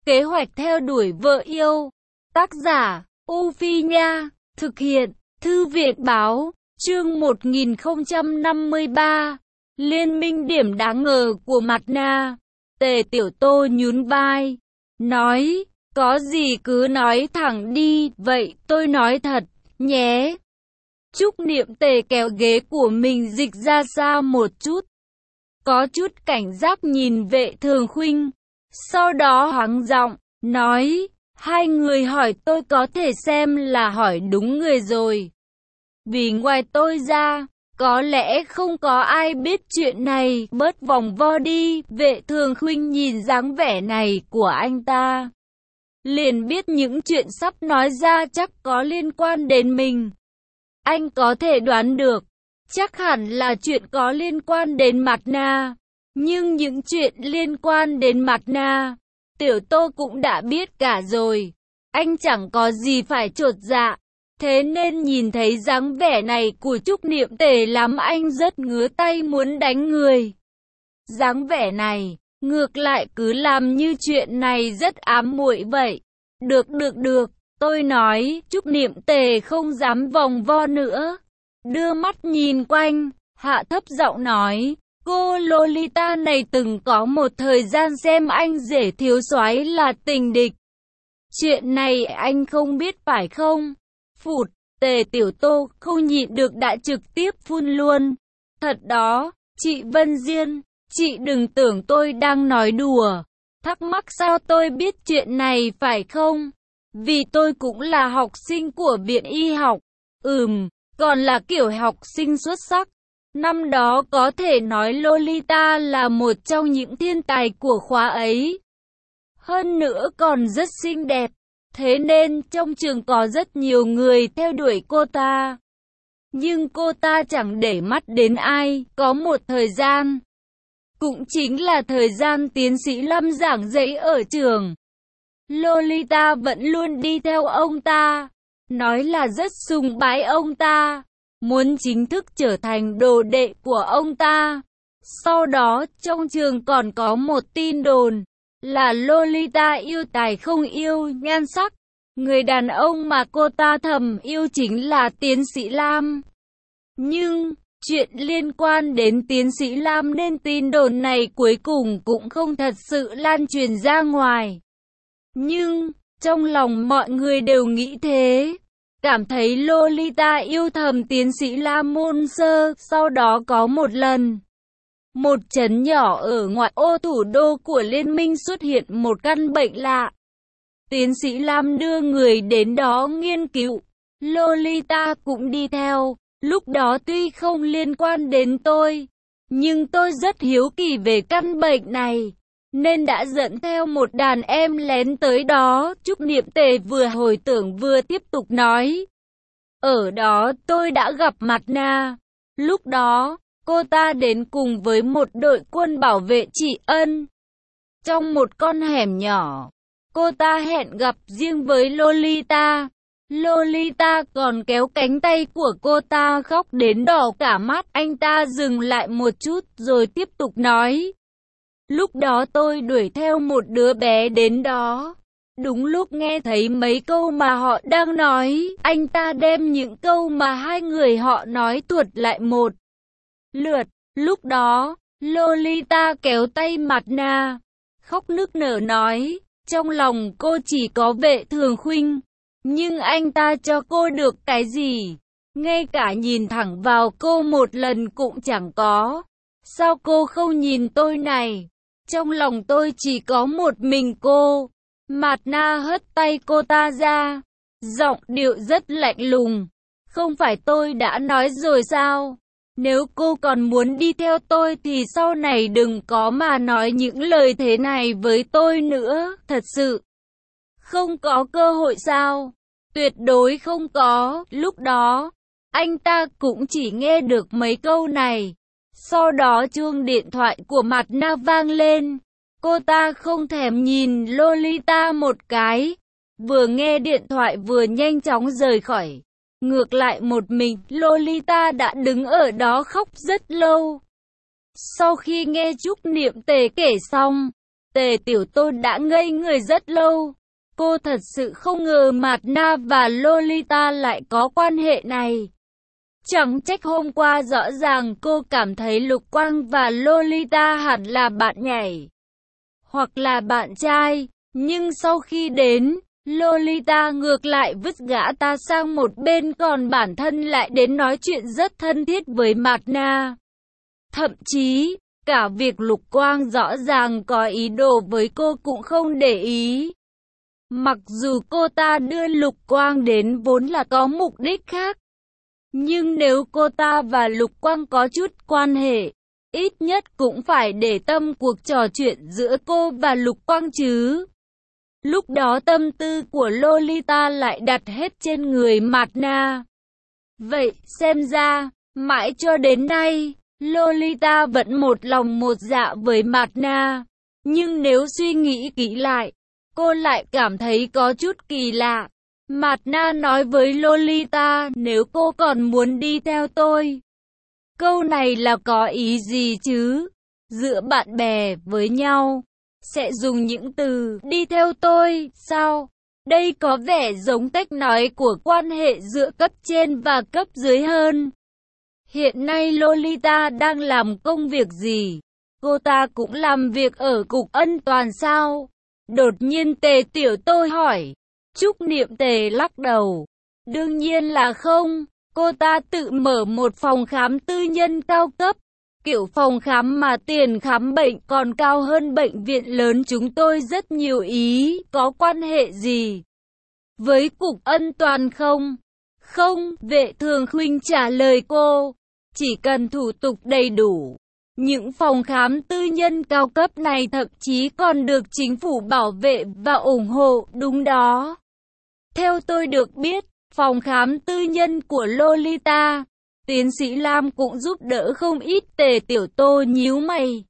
Kế hoạch theo đuổi vợ yêu. Tác giả, U Phi Nha. Thực hiện, Thư viện Báo. Chương 1053. Liên minh điểm đáng ngờ của Mạt Na. Tề Tiểu Tô nhún vai, nói, có gì cứ nói thẳng đi, vậy tôi nói thật, nhé. Trúc Niệm Tề kéo ghế của mình dịch ra xa một chút, có chút cảnh giác nhìn Vệ Thường Khuynh, sau đó hắng giọng, nói, hai người hỏi tôi có thể xem là hỏi đúng người rồi. Vì ngoài tôi ra, có lẽ không có ai biết chuyện này, bớt vòng vo đi. Vệ Thường Khuynh nhìn dáng vẻ này của anh ta, liền biết những chuyện sắp nói ra chắc có liên quan đến mình. Anh có thể đoán được, chắc hẳn là chuyện có liên quan đến Mạt Na. Nhưng những chuyện liên quan đến Mạt Na, Tiểu Tô cũng đã biết cả rồi. Anh chẳng có gì phải chột dạ. Thế nên nhìn thấy dáng vẻ này của Trúc Niệm Tề làm anh rất ngứa tay muốn đánh người. Dáng vẻ này, ngược lại cứ làm như chuyện này rất ám muội vậy. Được, tôi nói. Trúc Niệm Tề không dám vòng vo nữa, đưa mắt nhìn quanh, hạ thấp giọng nói, cô Lolita này từng có một thời gian xem anh rể thiếu soái là tình địch. Chuyện này anh không biết phải không? Phụt, Tề Tiểu Tô không nhịn được đã trực tiếp phun luôn. Thật đó, chị Vân Diên, chị đừng tưởng tôi đang nói đùa. Thắc mắc sao tôi biết chuyện này phải không? Vì tôi cũng là học sinh của Viện Y học. Còn là kiểu học sinh xuất sắc. Năm đó có thể nói Lolita là một trong những thiên tài của khóa ấy. Hơn nữa còn rất xinh đẹp. Thế nên trong trường có rất nhiều người theo đuổi cô ta. Nhưng cô ta chẳng để mắt đến ai. Có một thời gian, cũng chính là thời gian tiến sĩ Lâm giảng dạy ở trường, Lolita vẫn luôn đi theo ông ta, nói là rất sùng bái ông ta, muốn chính thức trở thành đồ đệ của ông ta. Sau đó trong trường còn có một tin đồn là Lolita yêu tài không yêu nhan sắc. Người đàn ông mà cô ta thầm yêu chính là tiến sĩ Lam. Nhưng chuyện liên quan đến tiến sĩ Lam nên tin đồn này cuối cùng cũng không thật sự lan truyền ra ngoài. Nhưng trong lòng mọi người đều nghĩ thế, cảm thấy Lolita yêu thầm tiến sĩ Lam Môn Sơ. Sau đó có một lần, một trấn nhỏ ở ngoại ô thủ đô của liên minh xuất hiện một căn bệnh lạ. Tiến sĩ Lam đưa người đến đó nghiên cứu, Lolita cũng đi theo. Lúc đó tuy không liên quan đến tôi, nhưng tôi rất hiếu kỳ về căn bệnh này, nên đã dẫn theo một đàn em lén tới đó. Trúc Niệm Tề vừa hồi tưởng vừa tiếp tục nói, ở đó tôi đã gặp Mạt Na. Lúc đó, cô ta đến cùng với một đội quân bảo vệ chị Ân. Trong một con hẻm nhỏ, cô ta hẹn gặp riêng với Lolita. Lolita còn kéo cánh tay của cô ta khóc đến đỏ cả mắt. Anh ta dừng lại một chút rồi tiếp tục nói, lúc đó tôi đuổi theo một đứa bé đến đó. Đúng lúc nghe thấy mấy câu mà họ đang nói, anh ta đem những câu mà hai người họ nói thuật lại một lượt. Lúc đó, Lolita kéo tay Mạt Na, khóc nức nở nói, trong lòng cô chỉ có Vệ Thường Khuynh. Nhưng anh ta cho cô được cái gì? Ngay cả nhìn thẳng vào cô một lần cũng chẳng có. Sao cô không nhìn tôi này? Trong lòng tôi chỉ có một mình cô. Mạt Na hất tay cô ta ra, giọng điệu rất lạnh lùng. Không phải tôi đã nói rồi sao? Nếu cô còn muốn đi theo tôi thì sau này đừng có mà nói những lời thế này với tôi nữa. Thật sự không có cơ hội sao? Tuyệt đối không có. Lúc đó, anh ta cũng chỉ nghe được mấy câu này. Sau đó chuông điện thoại của Mạt Na vang lên. Cô ta không thèm nhìn Lolita một cái, vừa nghe điện thoại vừa nhanh chóng rời khỏi. Ngược lại một mình, Lolita đã đứng ở đó khóc rất lâu. Sau khi nghe Trúc Niệm Tề kể xong, Tề Tiểu Tô đã ngây người rất lâu. Cô thật sự không ngờ Mạt Na và Lolita lại có quan hệ này. Chẳng trách hôm qua rõ ràng cô cảm thấy Lục Quang và Lolita hẳn là bạn nhảy, hoặc là bạn trai, nhưng sau khi đến, Lolita ngược lại vứt gã ta sang một bên, còn bản thân lại đến nói chuyện rất thân thiết với Mạt Na. Thậm chí, cả việc Lục Quang rõ ràng có ý đồ với cô cũng không để ý. Mặc dù cô ta đưa Lục Quang đến vốn là có mục đích khác, nhưng nếu cô ta và Lục Quang có chút quan hệ, ít nhất cũng phải để tâm cuộc trò chuyện giữa cô và Lục Quang chứ. Lúc đó tâm tư của Lolita lại đặt hết trên người Mạt Na. Vậy xem ra, mãi cho đến nay, Lolita vẫn một lòng một dạ với Mạt Na. Nhưng nếu suy nghĩ kỹ lại, cô lại cảm thấy có chút kỳ lạ. Mạt Na nói với Lolita, nếu cô còn muốn đi theo tôi. Câu này là có ý gì chứ? Giữa bạn bè với nhau, sẽ dùng những từ đi theo tôi, sao? Đây có vẻ giống cách nói của quan hệ giữa cấp trên và cấp dưới hơn. Hiện nay Lolita đang làm công việc gì? Cô ta cũng làm việc ở Cục Ân Toàn sao? Đột nhiên Tề Tiểu Tô hỏi. Trúc Niệm Tề lắc đầu. Đương nhiên là không. Cô ta tự mở một phòng khám tư nhân cao cấp. Kiểu phòng khám mà tiền khám bệnh còn cao hơn bệnh viện lớn chúng tôi rất nhiều. Ý, có quan hệ gì với Cục Ân Toàn không? Không, Vệ Thường Khuynh trả lời cô. Chỉ cần thủ tục đầy đủ. Những phòng khám tư nhân cao cấp này thậm chí còn được chính phủ bảo vệ và ủng hộ, đúng đó. Theo tôi được biết, phòng khám tư nhân của Lolita, tiến sĩ Lam cũng giúp đỡ không ít. Tề Tiểu Tô nhíu mày.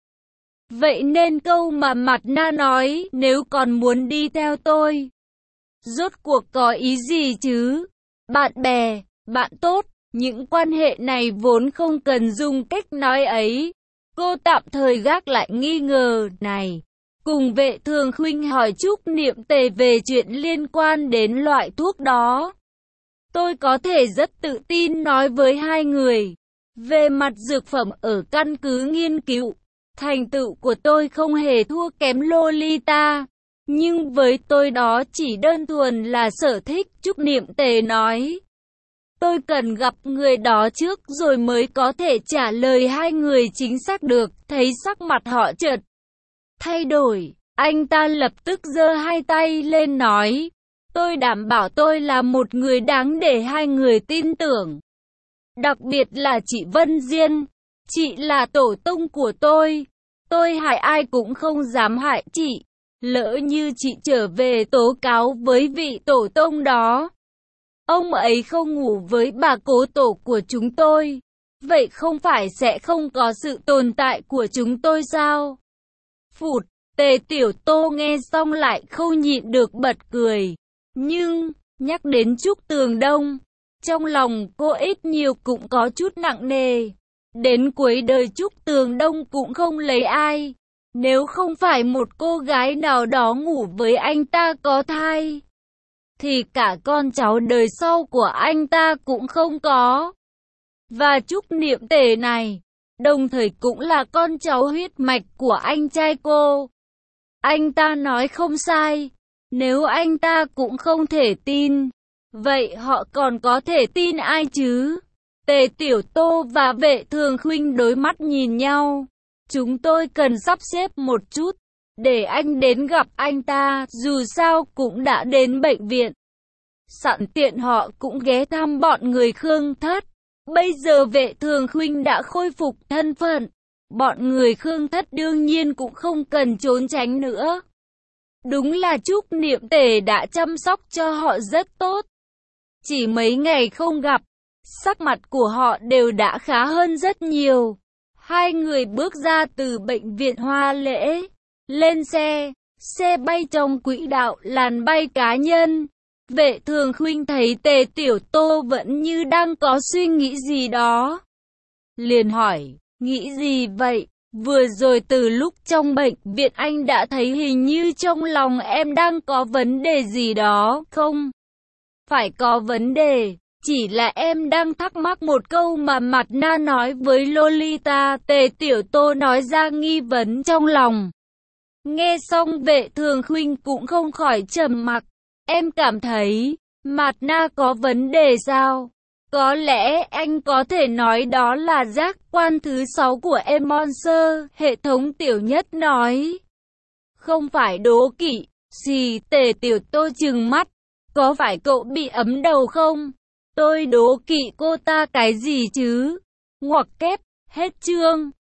Vậy nên câu mà Mạt Na nói, nếu còn muốn đi theo tôi, rốt cuộc có ý gì chứ? Bạn bè, bạn tốt, những quan hệ này vốn không cần dùng cách nói ấy. Cô tạm thời gác lại nghi ngờ này, cùng Vệ Thường Khuynh hỏi Trúc Niệm Tề về chuyện liên quan đến loại thuốc đó. Tôi có thể rất tự tin nói với hai người, về mặt dược phẩm ở căn cứ nghiên cứu, thành tựu của tôi không hề thua kém Lolita, nhưng với tôi đó chỉ đơn thuần là sở thích. Trúc Niệm Tề nói. Tôi cần gặp người đó trước rồi mới có thể trả lời hai người chính xác được. Thấy sắc mặt họ chợt thay đổi, anh ta lập tức giơ hai tay lên nói, tôi đảm bảo tôi là một người đáng để hai người tin tưởng. Đặc biệt là chị Vân Diên, chị là tổ tông của tôi hại ai cũng không dám hại chị. Lỡ như chị trở về tố cáo với vị tổ tông đó, ông ấy không ngủ với bà cố tổ của chúng tôi, vậy không phải sẽ không có sự tồn tại của chúng tôi sao? Phụt, Tề Tiểu Tô nghe xong lại không nhịn được bật cười. Nhưng, nhắc đến Trúc Tường Đông, trong lòng cô ít nhiều cũng có chút nặng nề. Đến cuối đời Trúc Tường Đông cũng không lấy ai. Nếu không phải một cô gái nào đó ngủ với anh ta có thai, thì cả con cháu đời sau của anh ta cũng không có. Và Trúc Niệm Tề này, đồng thời cũng là con cháu huyết mạch của anh trai cô. Anh ta nói không sai, nếu anh ta cũng không thể tin, vậy họ còn có thể tin ai chứ? Tề Tiểu Tô và Vệ Thường Khuynh đối mắt nhìn nhau. Chúng tôi cần sắp xếp một chút, để anh đến gặp anh ta, dù sao cũng đã đến bệnh viện. Sẵn tiện họ cũng ghé thăm bọn người Khương Thất. Bây giờ Vệ Thường Khuynh đã khôi phục thân phận, bọn người Khương Thất đương nhiên cũng không cần trốn tránh nữa. Đúng là Trúc Niệm Tề đã chăm sóc cho họ rất tốt. Chỉ mấy ngày không gặp, sắc mặt của họ đều đã khá hơn rất nhiều. Hai người bước ra từ bệnh viện Hoa Lễ, lên xe bay trong quỹ đạo làn bay cá nhân. Vệ Thường Khuynh thấy Tề Tiểu Tô vẫn như đang có suy nghĩ gì đó, liền hỏi, nghĩ gì vậy? Vừa rồi từ lúc trong bệnh viện anh đã thấy hình như trong lòng em đang có vấn đề gì đó, không phải có vấn đề, chỉ là em đang thắc mắc một câu mà Mạt Na nói với Lolita. Tề Tiểu Tô nói ra nghi vấn trong lòng. Nghe xong Vệ Thường Khuynh cũng không khỏi trầm mặc. Em cảm thấy Mạt Na có vấn đề sao? Có lẽ anh có thể nói đó là giác quan thứ 6 của em. Monster, hệ thống Tiểu Nhất nói. Không phải đố kỵ. Xì, Tề Tiểu Tô trừng mắt. Có phải cậu bị ấm đầu không? Tôi đố kỵ cô ta cái gì chứ? Ngoặc kép, hết chương.